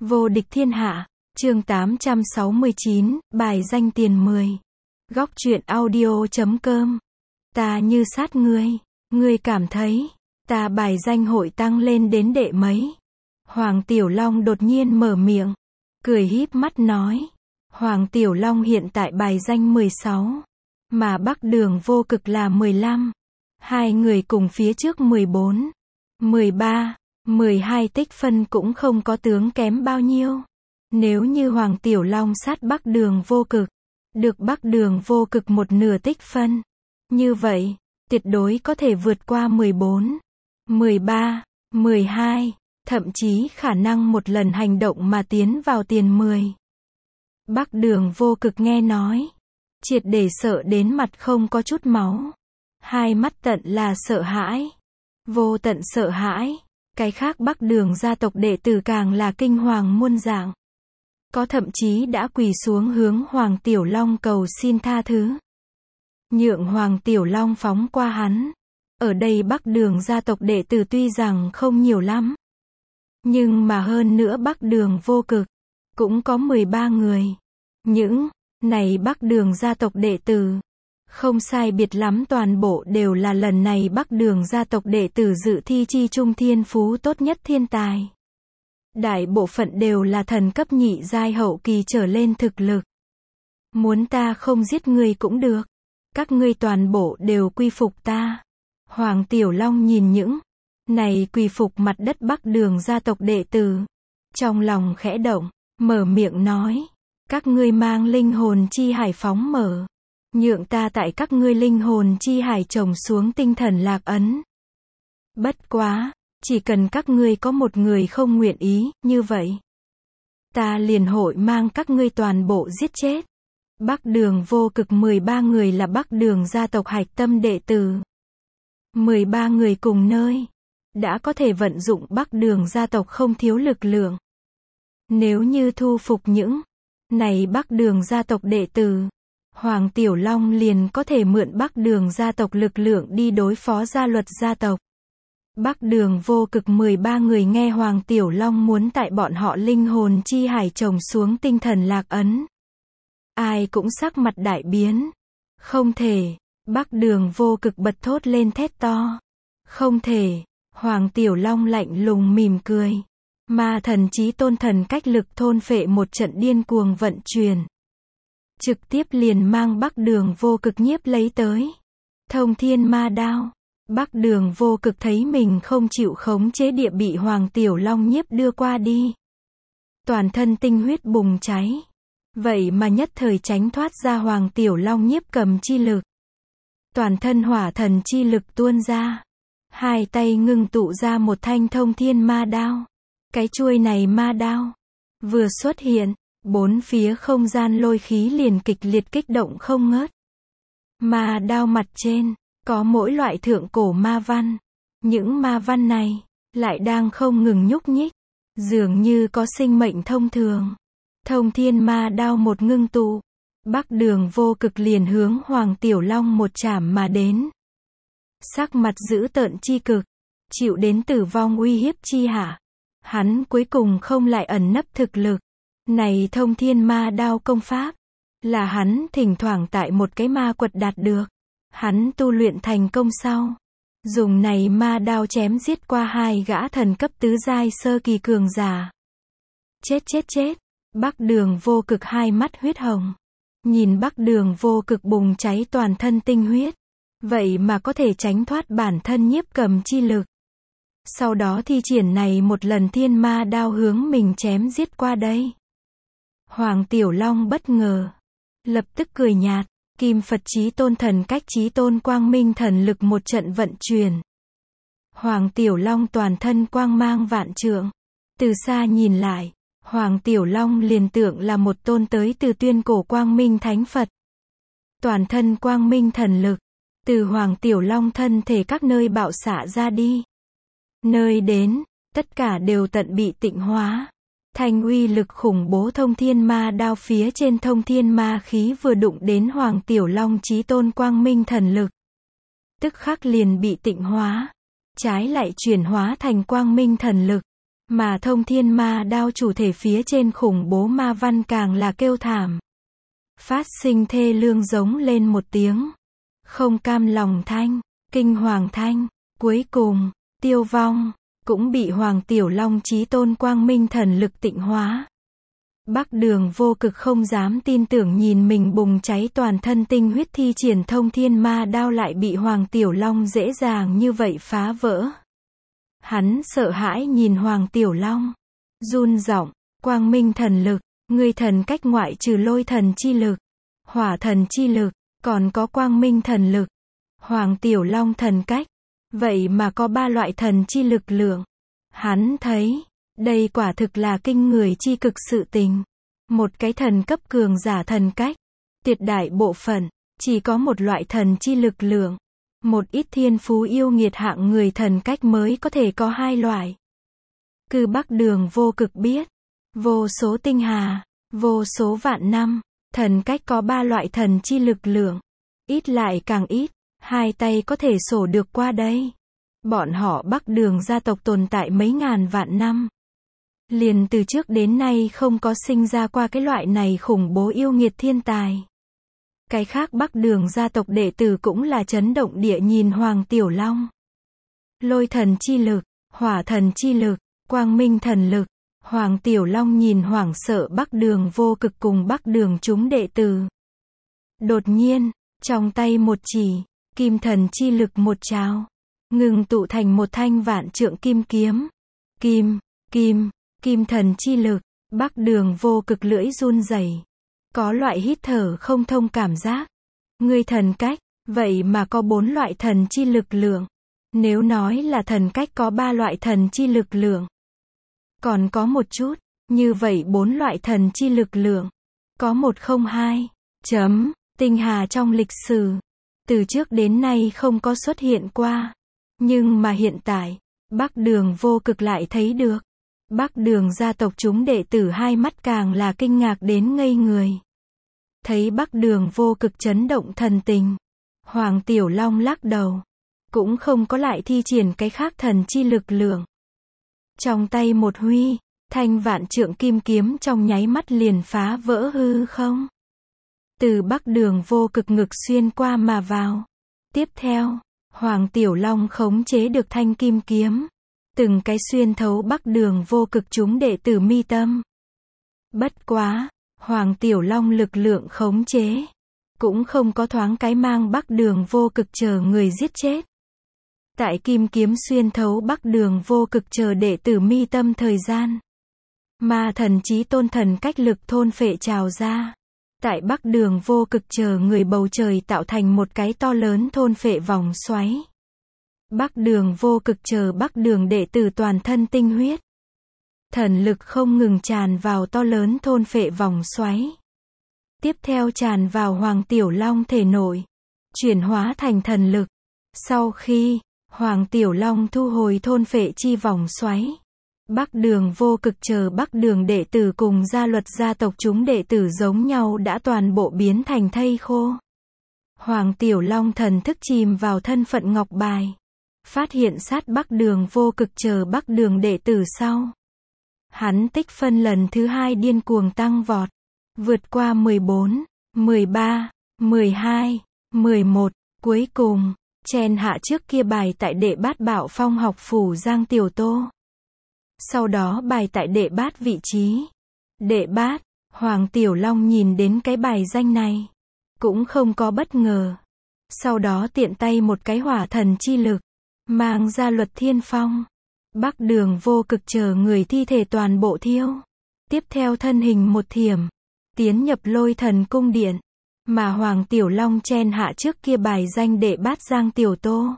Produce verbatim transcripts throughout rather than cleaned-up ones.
Vô địch thiên hạ, chương tám trăm sáu mươi chín, bài danh tiền mười. Góc truyện audio chấm com. Ta như sát ngươi, ngươi cảm thấy, ta bài danh hội tăng lên đến đệ mấy? Hoàng Tiểu Long đột nhiên mở miệng, cười híp mắt nói. Hoàng Tiểu Long hiện tại bài danh mười sáu, mà Bắc Đường Vô Cực là mười lăm. Hai người cùng phía trước mười bốn, mười ba, mười hai tích phân cũng không có tướng kém bao nhiêu. Nếu như Hoàng Tiểu Long sát Bắc Đường Vô Cực, được Bắc Đường Vô Cực một nửa tích phân, như vậy, tuyệt đối có thể vượt qua mười bốn, mười ba, mười hai, thậm chí khả năng một lần hành động mà tiến vào tiền mười. Bắc Đường Vô Cực nghe nói, triệt để sợ đến mặt không có chút máu. Hai mắt tận là sợ hãi, vô tận sợ hãi. Cái khác Bắc Đường gia tộc đệ tử càng là kinh hoàng muôn dạng. Có thậm chí đã quỳ xuống hướng Hoàng Tiểu Long cầu xin tha thứ. Nhượng Hoàng Tiểu Long phóng qua hắn. Ở đây Bắc Đường gia tộc đệ tử tuy rằng không nhiều lắm, nhưng mà hơn nữa Bắc Đường Vô Cực cũng có mười ba người. Những này Bắc Đường gia tộc đệ tử, không sai biệt lắm toàn bộ đều là lần này Bắc Đường gia tộc đệ tử dự thi chi trung thiên phú tốt nhất thiên tài. Đại bộ phận đều là thần cấp nhị giai hậu kỳ trở lên thực lực. Muốn ta không giết ngươi cũng được. Các ngươi toàn bộ đều quy phục ta. Hoàng Tiểu Long nhìn những này quy phục mặt đất Bắc Đường gia tộc đệ tử, trong lòng khẽ động, mở miệng nói. Các ngươi mang linh hồn chi hải phóng mở. Nhượng ta tại các ngươi linh hồn chi hải trồng xuống tinh thần lạc ấn. Bất quá, chỉ cần các ngươi có một người không nguyện ý, như vậy, ta liền hội mang các ngươi toàn bộ giết chết. Bắc Đường Vô Cực mười ba người là Bắc Đường gia tộc hạch tâm đệ tử. mười ba người cùng nơi, đã có thể vận dụng Bắc Đường gia tộc không thiếu lực lượng. Nếu như thu phục những này Bắc Đường gia tộc đệ tử, Hoàng Tiểu Long liền có thể mượn Bắc Đường gia tộc lực lượng đi đối phó gia luật gia tộc. Bắc Đường Vô Cực mười ba người nghe Hoàng Tiểu Long muốn tại bọn họ linh hồn chi hải trồng xuống tinh thần lạc ấn, ai cũng sắc mặt đại biến. Không thể. Bắc Đường Vô Cực bật thốt lên thét to. Không thể. Hoàng Tiểu Long lạnh lùng mỉm cười. Ma thần chí tôn thần cách lực thôn phệ một trận điên cuồng vận chuyển, trực tiếp liền mang Bắc Đường Vô Cực nhiếp lấy tới. Thông thiên ma đao. Bắc Đường Vô Cực thấy mình không chịu khống chế địa bị Hoàng Tiểu Long nhiếp đưa qua đi. Toàn thân tinh huyết bùng cháy. Vậy mà nhất thời tránh thoát ra Hoàng Tiểu Long nhiếp cầm chi lực. Toàn thân hỏa thần chi lực tuôn ra. Hai tay ngưng tụ ra một thanh thông thiên ma đao. Cái chuôi này ma đao vừa xuất hiện, bốn phía không gian lôi khí liền kịch liệt kích động không ngớt. Ma đao mặt trên có mỗi loại thượng cổ ma văn. Những ma văn này lại đang không ngừng nhúc nhích, dường như có sinh mệnh thông thường. Thông thiên ma đao một ngưng tụ, Bắc Đường Vô Cực liền hướng Hoàng Tiểu Long một chảm mà đến. Sắc mặt dữ tợn chi cực, chịu đến tử vong uy hiếp chi hạ, hắn cuối cùng không lại ẩn nấp thực lực. Này thông thiên ma đao công pháp, là hắn thỉnh thoảng tại một cái ma quật đạt được. Hắn tu luyện thành công sau, dùng này ma đao chém giết qua hai gã thần cấp tứ giai sơ kỳ cường giả. Chết chết chết. Bắc Đường Vô Cực hai mắt huyết hồng. Nhìn Bắc Đường Vô Cực bùng cháy toàn thân tinh huyết, vậy mà có thể tránh thoát bản thân nhiếp cầm chi lực. Sau đó thi triển này một lần thiên ma đao hướng mình chém giết qua đây. Hoàng Tiểu Long bất ngờ, lập tức cười nhạt. Kim Phật chí tôn thần cách chí tôn quang minh thần lực một trận vận chuyển. Hoàng Tiểu Long toàn thân quang mang vạn trượng. Từ xa nhìn lại, Hoàng Tiểu Long liền tưởng là một tôn tới từ tuyên cổ quang minh thánh Phật. Toàn thân quang minh thần lực, từ Hoàng Tiểu Long thân thể các nơi bạo xạ ra đi. Nơi đến, tất cả đều tận bị tịnh hóa. Thanh uy lực khủng bố thông thiên ma đao phía trên thông thiên ma khí vừa đụng đến Hoàng Tiểu Long chí tôn quang minh thần lực, tức khắc liền bị tịnh hóa, trái lại chuyển hóa thành quang minh thần lực. Mà Thông Thiên Ma Đao chủ thể phía trên khủng bố ma văn càng là kêu thảm. Phát sinh thê lương giống lên một tiếng. Không cam lòng thanh, kinh hoàng thanh, cuối cùng, tiêu vong, cũng bị Hoàng Tiểu Long chí tôn quang minh thần lực tịnh hóa. Bắc Đường Vô Cực không dám tin tưởng nhìn mình bùng cháy toàn thân tinh huyết thi triển Thông Thiên Ma Đao lại bị Hoàng Tiểu Long dễ dàng như vậy phá vỡ. Hắn sợ hãi nhìn Hoàng Tiểu Long, run giọng, quang minh thần lực, ngươi thần cách ngoại trừ lôi thần chi lực, hỏa thần chi lực, còn có quang minh thần lực. Hoàng Tiểu Long thần cách, vậy mà có ba loại thần chi lực lượng. Hắn thấy, đây quả thực là kinh người chi cực sự tình. Một cái thần cấp cường giả thần cách, tuyệt đại bộ phận, chỉ có một loại thần chi lực lượng. Một ít thiên phú yêu nghiệt hạng người thần cách mới có thể có hai loại. Cư Bắc Đường Vô Cực biết, vô số tinh hà, vô số vạn năm, thần cách có ba loại thần chi lực lượng. Ít lại càng ít, hai tay có thể sổ được qua đây. Bọn họ Bắc Đường gia tộc tồn tại mấy ngàn vạn năm. Liền từ trước đến nay không có sinh ra qua cái loại này khủng bố yêu nghiệt thiên tài. Cái khác Bắc Đường gia tộc đệ tử cũng là chấn động địa nhìn Hoàng Tiểu Long. Lôi thần chi lực, hỏa thần chi lực, quang minh thần lực. Hoàng Tiểu Long nhìn hoảng sợ Bắc Đường Vô Cực cùng Bắc Đường chúng đệ tử. Đột nhiên, trong tay một chỉ, kim thần chi lực một trào, ngừng tụ thành một thanh vạn trượng kim kiếm. Kim, kim, kim thần chi lực, Bắc Đường Vô Cực lưỡi run rẩy, có loại hít thở không thông cảm giác. Ngươi thần cách, vậy mà có bốn loại thần chi lực lượng. Nếu nói là thần cách có ba loại thần chi lực lượng, còn có một chút, như vậy bốn loại thần chi lực lượng, có một không hai, chấm, tinh hà trong lịch sử, từ trước đến nay không có xuất hiện qua. Nhưng mà hiện tại, Bắc Đường Vô Cực lại thấy được. Bắc Đường gia tộc chúng đệ tử hai mắt càng là kinh ngạc đến ngây người. Thấy Bắc Đường Vô Cực chấn động thần tình, Hoàng Tiểu Long lắc đầu, cũng không có lại thi triển cái khác thần chi lực lượng. Trong tay một huy, thanh vạn trượng kim kiếm trong nháy mắt liền phá vỡ hư không. Từ Bắc Đường Vô Cực ngực xuyên qua mà vào. Tiếp theo, Hoàng Tiểu Long khống chế được thanh kim kiếm, từng cái xuyên thấu Bắc Đường Vô Cực chúng đệ tử mi tâm. Bất quá, Hoàng Tiểu Long lực lượng khống chế, cũng không có thoáng cái mang Bắc Đường Vô Cực chờ người giết chết. Tại kim kiếm xuyên thấu Bắc Đường Vô Cực chờ đệ tử mi tâm thời gian, ma thần chí tôn thần cách lực thôn phệ trào ra. Tại Bắc Đường Vô Cực chờ người bầu trời tạo thành một cái to lớn thôn phệ vòng xoáy. Bắc Đường Vô Cực chờ Bắc Đường đệ tử toàn thân tinh huyết, thần lực không ngừng tràn vào to lớn thôn phệ vòng xoáy. Tiếp theo tràn vào Hoàng Tiểu Long thể nội, chuyển hóa thành thần lực. Sau khi Hoàng Tiểu Long thu hồi thôn phệ chi vòng xoáy, Bắc Đường Vô Cực chờ Bắc Đường đệ tử cùng gia luật gia tộc chúng đệ tử giống nhau đã toàn bộ biến thành thây khô. Hoàng Tiểu Long thần thức chìm vào thân phận ngọc bài, phát hiện sát Bắc Đường Vô Cực chờ Bắc Đường đệ tử sau. Hắn tích phân lần thứ hai điên cuồng tăng vọt, vượt qua mười bốn, mười ba, mười hai, mười một, cuối cùng, chen hạ trước kia bài tại đệ bát Bảo Phong học phủ Giang Tiểu Tô. Sau đó bài tại đệ bát vị trí. Đệ bát, Hoàng Tiểu Long nhìn đến cái bài danh này, cũng không có bất ngờ. Sau đó tiện tay một cái hỏa thần chi lực, mang ra luật thiên phong. Bắc Đường Vô Cực chờ người thi thể toàn bộ thiêu. Tiếp theo thân hình một thiểm, tiến nhập lôi thần cung điện. Mà Hoàng Tiểu Long chen hạ trước kia bài danh đệ bát Giang Tiểu Tô.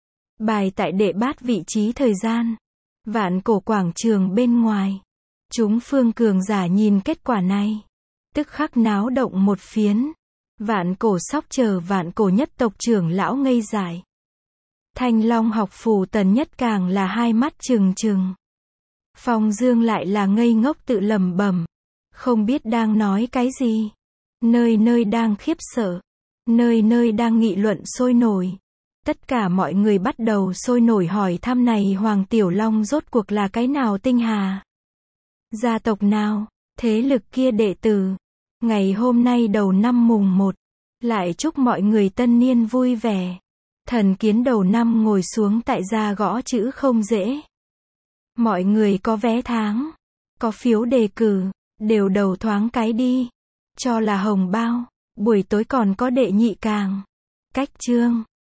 Bài tại đệ bát vị trí thời gian. Vạn cổ quảng trường bên ngoài. Chúng phương cường giả nhìn kết quả này, tức khắc náo động một phiến. Vạn cổ sóc chờ vạn cổ nhất tộc trưởng lão ngây dại. Thanh Long học phủ Tần Nhất càng là hai mắt trừng trừng. Phong Dương lại là ngây ngốc tự lẩm bẩm, không biết đang nói cái gì. Nơi nơi đang khiếp sợ, nơi nơi đang nghị luận sôi nổi. Tất cả mọi người bắt đầu sôi nổi hỏi thăm này Hoàng Tiểu Long rốt cuộc là cái nào tinh hà? Gia tộc nào? Thế lực kia đệ tử? Ngày hôm nay đầu năm mùng một, lại chúc mọi người tân niên vui vẻ. Thần Kiến đầu năm ngồi xuống tại gia gõ chữ không dễ. Mọi người có vé tháng, có phiếu đề cử, đều đầu thoáng cái đi. Cho là hồng bao, buổi tối còn có đệ nhị càng. Cách chương.